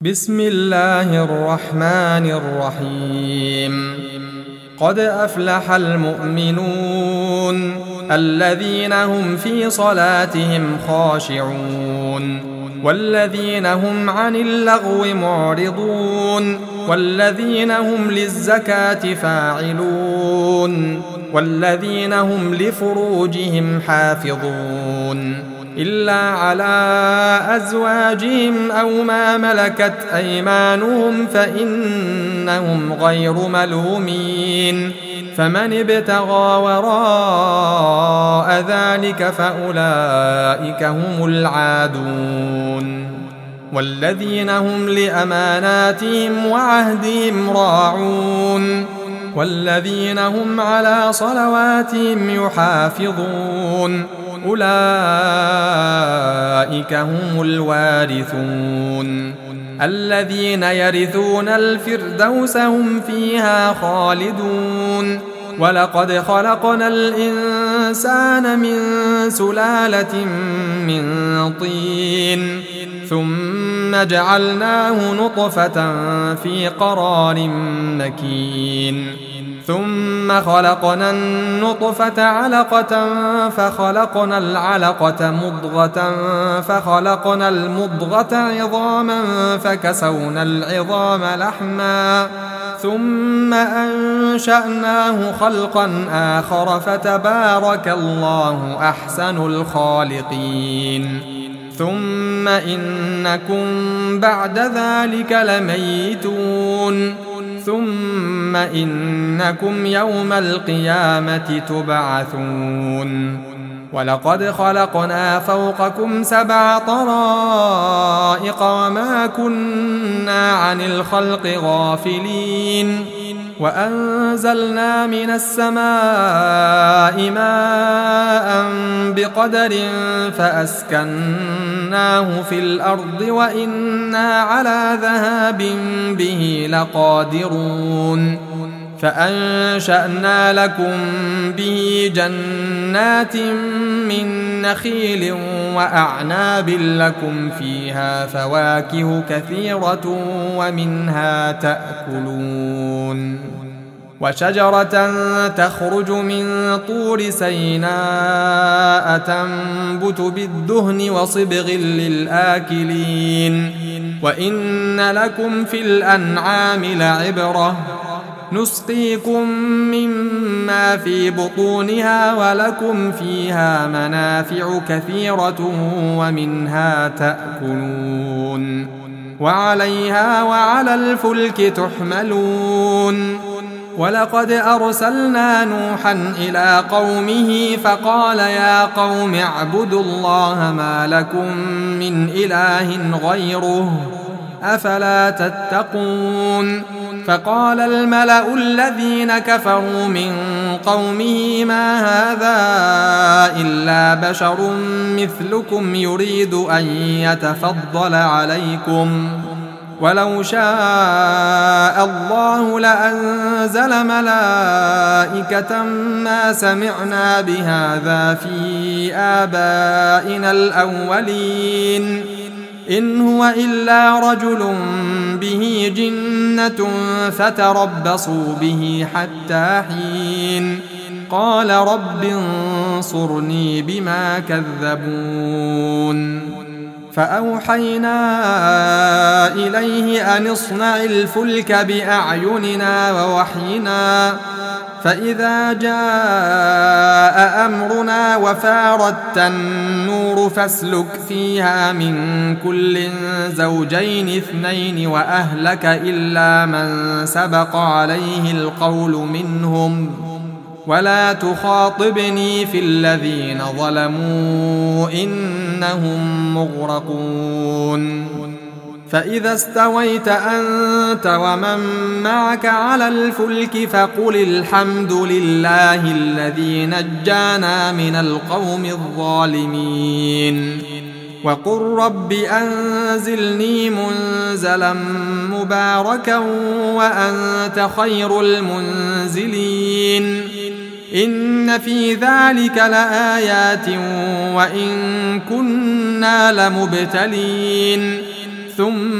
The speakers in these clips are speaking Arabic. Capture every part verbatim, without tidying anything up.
بسم الله الرحمن الرحيم قد أفلح المؤمنون الذين هم في صلاتهم خاشعون والذين هم عن اللغو معرضون والذين هم للزكاة فاعلون والذين هم لفروجهم حافظون إلا على أزواجهم أو ما ملكت أيمانهم فإنهم غير ملومين فمن ابتغى وراء ذلك فأولئك هم العادون والذين هم لأماناتهم وعهدهم راعون والذين هم على صلواتهم يحافظون أولئك هم الوارثون الذين يرثون الفردوس هم فيها خالدون ولقد خلقنا الإنسان من سلالة من طين ثم جعلناه نطفة في قرار مكين ثم خلقنا النطفة علقة فخلقنا العلقة مضغة فخلقنا المضغة عظاما فكسونا العظام لحما ثم أنشأناه خلقا آخر فتبارك الله أحسن الخالقين ثم إنكم بعد ذلك لميتون ثم إنكم يوم القيامة تبعثون ولقد خلقنا فوقكم سبع طرائق وما كنا عن الخلق غافلين وأنزلنا من السماء ماء بقدر فأسكناه في الأرض وإنا على ذهاب به لقادرون فأنشأنا لكم به جنات من نخيل وأعناب لكم فيها فواكه كثيرة ومنها تأكلون وشجرة تخرج من طور سيناء تنبت بالدهن وصبغ للآكلين وإن لكم في الأنعام لعبرة نسقيكم مما في بطونها ولكم فيها منافع كثيرة ومنها تأكلون وعليها وعلى الفلك تحملون ولقد أرسلنا نوحا إلى قومه فقال يا قوم اعبدوا الله ما لكم من إله غيره أفلا تتقون فقال الملأ الذين كفروا من قومه ما هذا إلا بشر مثلكم يريد أن يتفضل عليكم ولو شاء الله لأنزل ملائكة ما سمعنا بهذا في آبائنا الأولين إن هو إلا رجل به جنة فتربصوا به حتى حين قال رب انصرني بما كذبون فأوحينا إليه أن اصنع الفلك بأعيننا ووحينا فإذا جاء أمرنا وفاردت النور فاسلك فيها من كل زوجين اثنين وأهلك إلا من سبق عليه القول منهم ولا تخاطبني في الذين ظلموا إنهم مغرقون فإذا استويت أنت ومن معك على الفلك فقل الحمد لله الذي نجانا من القوم الظالمين وقل رب أنزلني منزلا مباركا وأنت خير المنزلين إن في ذلك لآيات وإن كنا لمبتلين ثم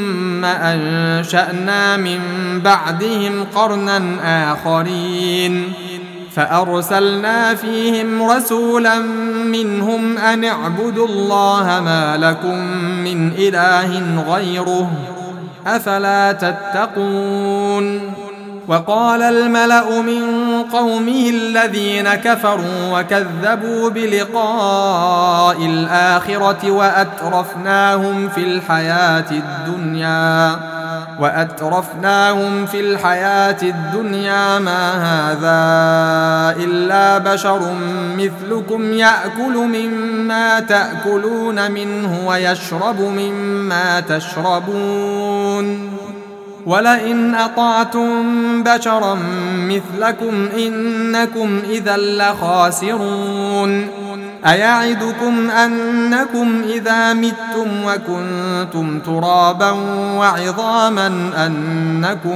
ثم أنشأنا من بعدهم قرنا آخرين فأرسلنا فيهم رسولا منهم أن اعبدوا الله ما لكم من إله غيره أفلا تتقون. وقال الملأ من قومه الذين كفروا وكذبوا بلقاء الآخرة وأترفناهم في الحياة الدنيا وأترفناهم في الحياة الدنيا ما هذا إلا بشر مثلكم يأكل مما تأكلون منه ويشرب مما تشربون ولئن أطعتم بشرا مثلكم إنكم إذا لخاسرون. أيعدكم أنكم إذا متم وكنتم ترابا وعظاما أنكم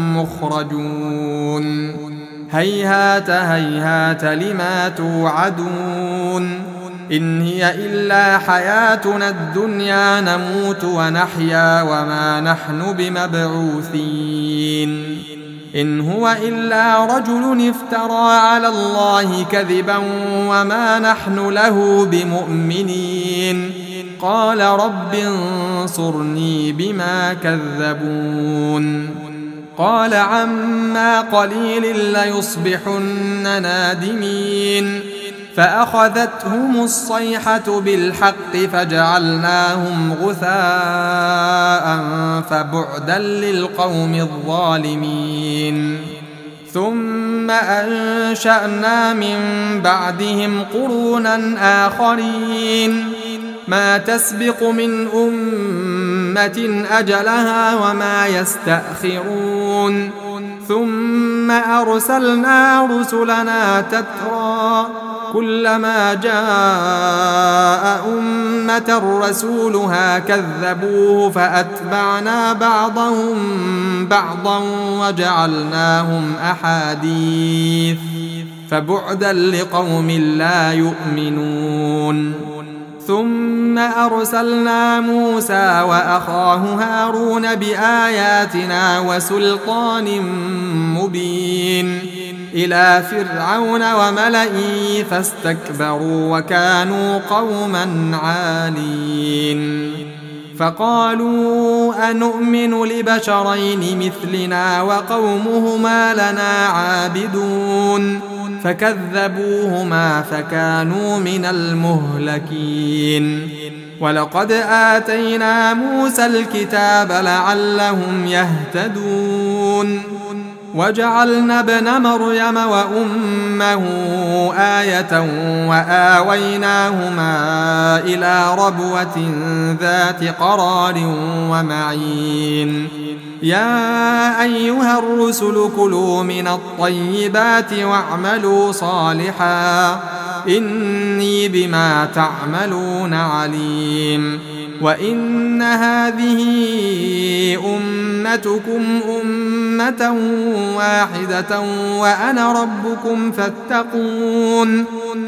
مخرجون هيهات هيهات لما توعدون إن هي إلا حياتنا الدنيا نموت ونحيا وما نحن بمبعوثين إن هو إلا رجل افترى على الله كذبا وما نحن له بمؤمنين قال رب انصرني بما كذبون قال عما قليل ليصبحن نادمين فأخذتهم الصيحة بالحق فجعلناهم غثاء فبعدا للقوم الظالمين. ثم أنشأنا من بعدهم قرونا آخرين ما تسبق من أمة أجلها وما يستأخرون ثم أرسلنا رسلنا تترى كلما جاء أمة رسولها كذبوه فأتبعنا بعضهم بعضا وجعلناهم أحاديث فبعدا لقوم لا يؤمنون. ثم أرسلنا موسى وأخاه هارون بآياتنا وسلطان مبين إلى فرعون وملئه فاستكبروا وكانوا قوما عالين فقالوا أنؤمن لبشرين مثلنا وقومهما لنا عابدون فكذبوهما فكانوا من المهلكين. ولقد آتينا موسى الكتاب لعلهم يهتدون وجعلنا ابن مريم وأمه آية وآويناهما إلى ربوة ذات قرار ومعين. يا أيها الرسل كلوا من الطيبات واعملوا صالحا إني بما تعملون عليم. وإن هذه أمتكم أمة واحدة وأنا ربكم فاتقون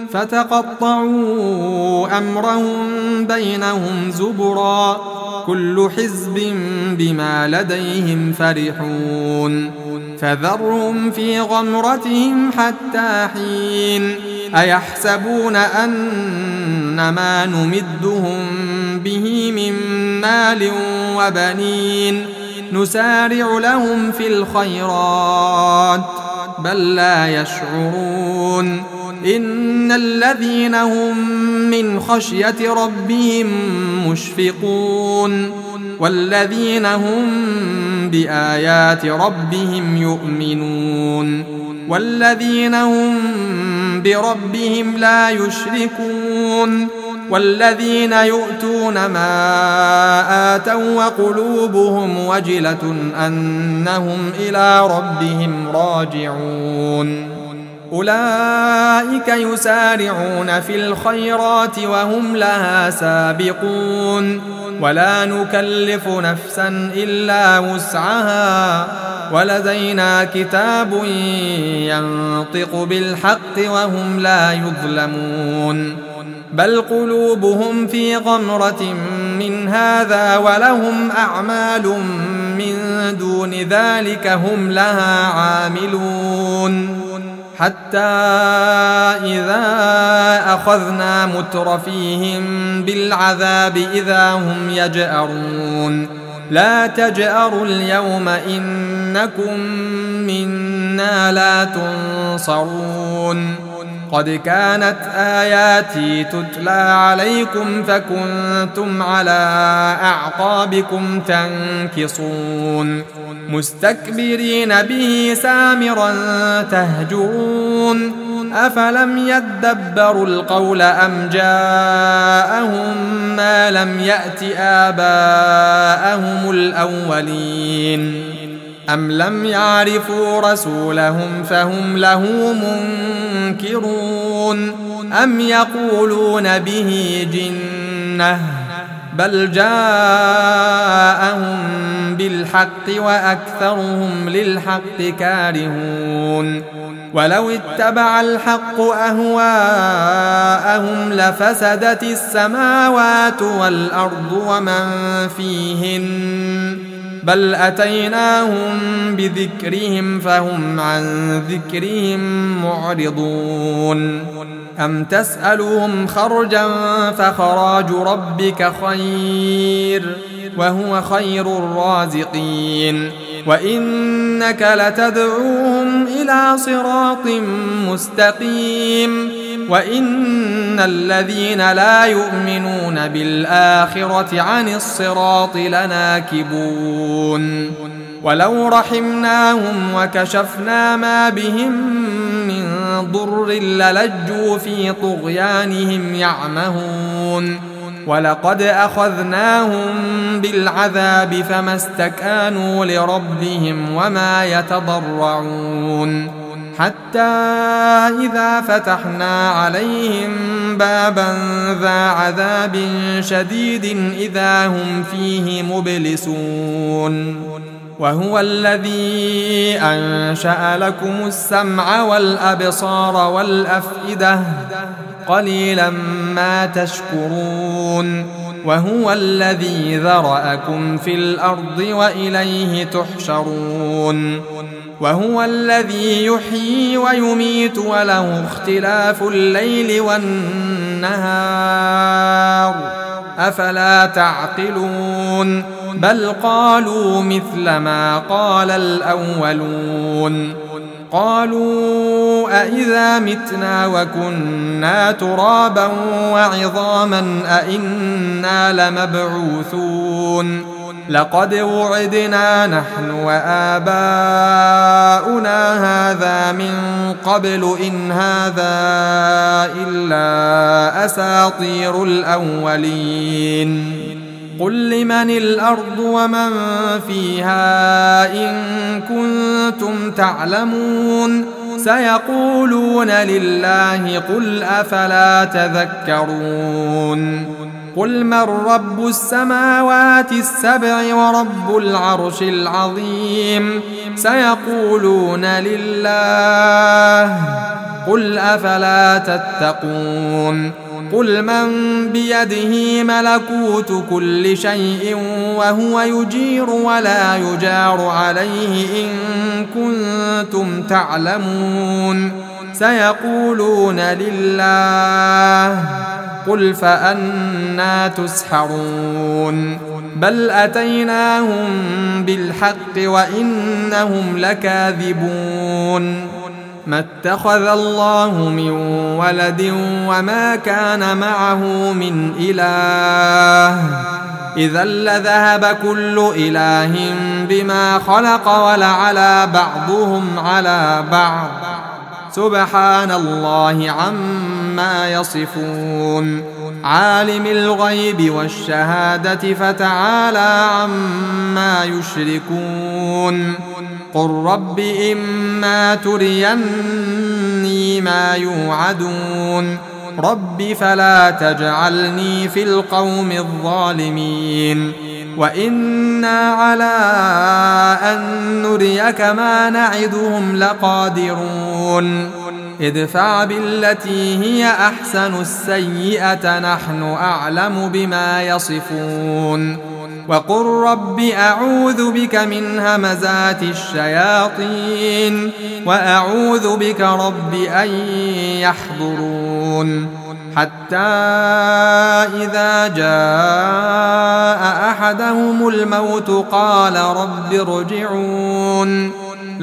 فتقطعوا أمرهم بينهم زبرا كل حزب بما لديهم فرحون فذرهم في غمرتهم حتى حين. أيحسبون أن ما نمدهم به من مال وبنين نسارع لهم في الخيرات بل لا يشعرون. إن الذين هم من خشية ربهم مشفقون والذين هم بآيات ربهم يؤمنون والذين هم بربهم لا يشركون والذين يؤتون ما آتوا وقلوبهم وجلة أنهم إلى ربهم راجعون. أولئك يسارعون في الخيرات وهم لها سابقون ولا نكلف نفسا إلا وسعها ولدينا كتاب ينطق بالحق وهم لا يظلمون. بل قلوبهم في غمرة من هذا ولهم أعمال من دون ذلك هم لها عاملون حتى إذا أخذنا مترفيهم بالعذاب إذا هم يجأرون لا تجأروا اليوم إنكم منا لا تنصرون قد كانت آياتي تتلى عليكم فكنتم على أعقابكم تنكصون مستكبرين به سامرا تهجرون أفلم يدبروا القول أم جاءهم ما لم يأت آباءهم الأولين أم لم يعرفوا رسولهم فهم له منكرون أم يقولون به جنة بل جاءهم بالحق وأكثرهم للحق كارهون ولو اتبع الحق أهواءهم لفسدت السماوات والأرض ومن فيهن بل أتيناهم بذكرهم فهم عن ذكرهم معرضون أم تسألهم خرجا فخراج ربك خير وهو خير الرازقين وإنك لتدعوهم إلى صراط مستقيم وإن الذين لا يؤمنون بالآخرة عن الصراط لناكبون ولو رحمناهم وكشفنا ما بهم من ضر للجوا في طغيانهم يعمهون ولقد أخذناهم بالعذاب فما استكانوا لربهم وما يتضرعون حتى إذا فتحنا عليهم بابا ذا عذاب شديد إذا هم فيه مبلسون وهو الذي أنشأ لكم السمع والأبصار والأفئدة قليلا ما تشكرون وهو الذي ذرأكم في الأرض وإليه تحشرون وهو الذي يحيي ويميت وله اختلاف الليل والنهار أفلا تعقلون بل قالوا مثل ما قال الأولون قالوا أإذا متنا وكنا ترابا وعظاما أإنا لمبعوثون لقد وعدنا نحن وآباؤنا هذا من قبل إن هذا إلا أساطير الأولين قل لمن الأرض ومن فيها إن كنتم تعلمون سيقولون لله قل أفلا تذكرون قل من رب السماوات السبع ورب العرش العظيم سيقولون لله قل أفلا تتقون قل من بيده ملكوت كل شيء وهو يجير ولا يجار عليه إن كنتم تعلمون سيقولون لله قل فأنى تسحرون بل أتيناهم بالحق وإنهم لكاذبون ما اتخذ الله من ولد وما كان معه من إله إذا لذهب كل إله بما خلق ولعلى بعضهم على بعض سبحان الله عما يصفون عالم الغيب والشهادة فتعالى عما يشركون قل رب إما تريني ما يوعدون رب فلا تجعلني في القوم الظالمين وإنا على أن نريك ما نعدهم لقادرون ادفع بالتي هي أحسن السيئة نحن أعلم بما يصفون وقل رب أعوذ بك من همزات الشياطين وأعوذ بك رب أن يحضرون حتى إذا جاء أحدهم الموت قال رب ارجعون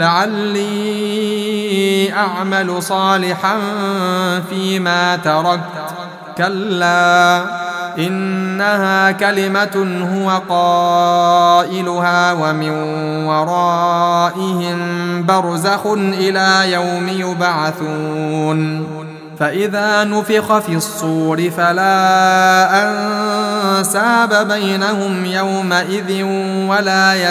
لعلي أعمل صالحا فيما تركت كلا إنها كلمة هو قائلها ومن ورائهم برزخ إلى يوم يبعثون فإذا نفخ في الصور فلا أنساب بينهم يومئذ ولا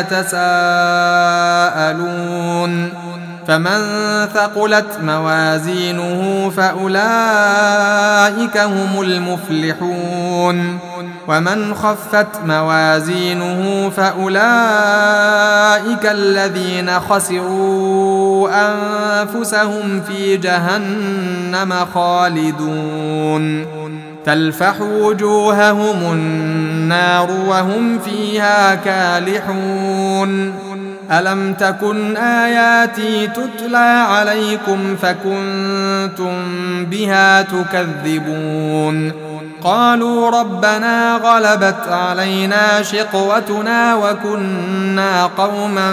يتساءلون فمن ثقلت موازينه فأولئك هم المفلحون ومن خفت موازينه فأولئك الذين خسروا أنفسهم في جهنم خالدون تلفح وجوههم النار وهم فيها كالحون ألم تكن آياتي تتلى عليكم فكنتم بها تكذبون قالوا ربنا غلبت علينا شقوتنا وكنا قوما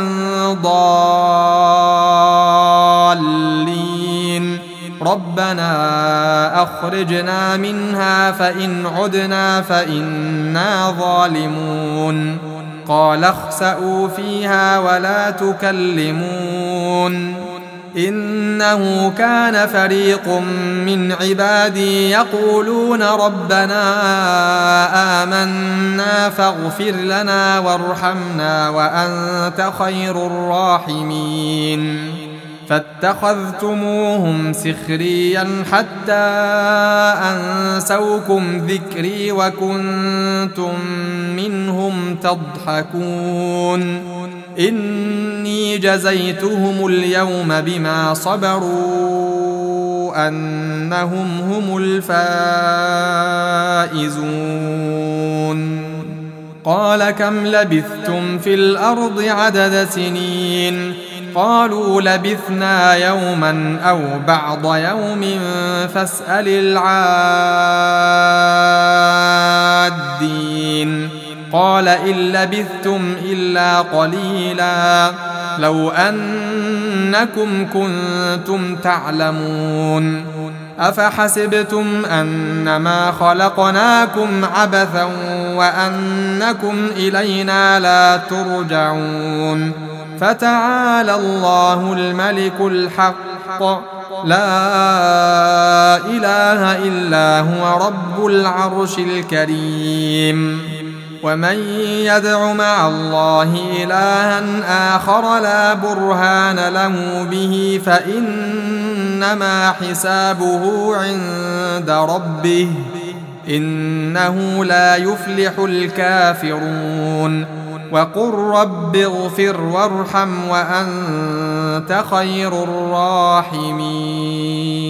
ضالين ربنا أخرجنا منها فإن عدنا فإنا ظالمون قال اخسئوا فيها ولا تكلمون إنه كان فريق من عبادي يقولون ربنا آمنا فاغفر لنا وارحمنا وأنت خير الراحمين فاتخذتموهم سخريا حتى أنسوكم ذكري وكنتم منهم تضحكون إني جزيتهم اليوم بما صبروا أنهم هم الفائزون قال كم لبثتم في الأرض عدد سنين قالوا لبثنا يوما أو بعض يوم فاسأل العادين قال إن لبثتم إلا قليلا لو أنكم كنتم تعلمون أفحسبتم أنما خلقناكم عبثا وأنكم إلينا لا ترجعون فتعالى الله الملك الحق لا إله إلا هو رب العرش الكريم ومن يدع مع الله إلها آخر لا برهان له به فإنما حسابه عند ربه إنه لا يفلح الكافرون وقل رب اغفر وارحم وأنت خير الراحمين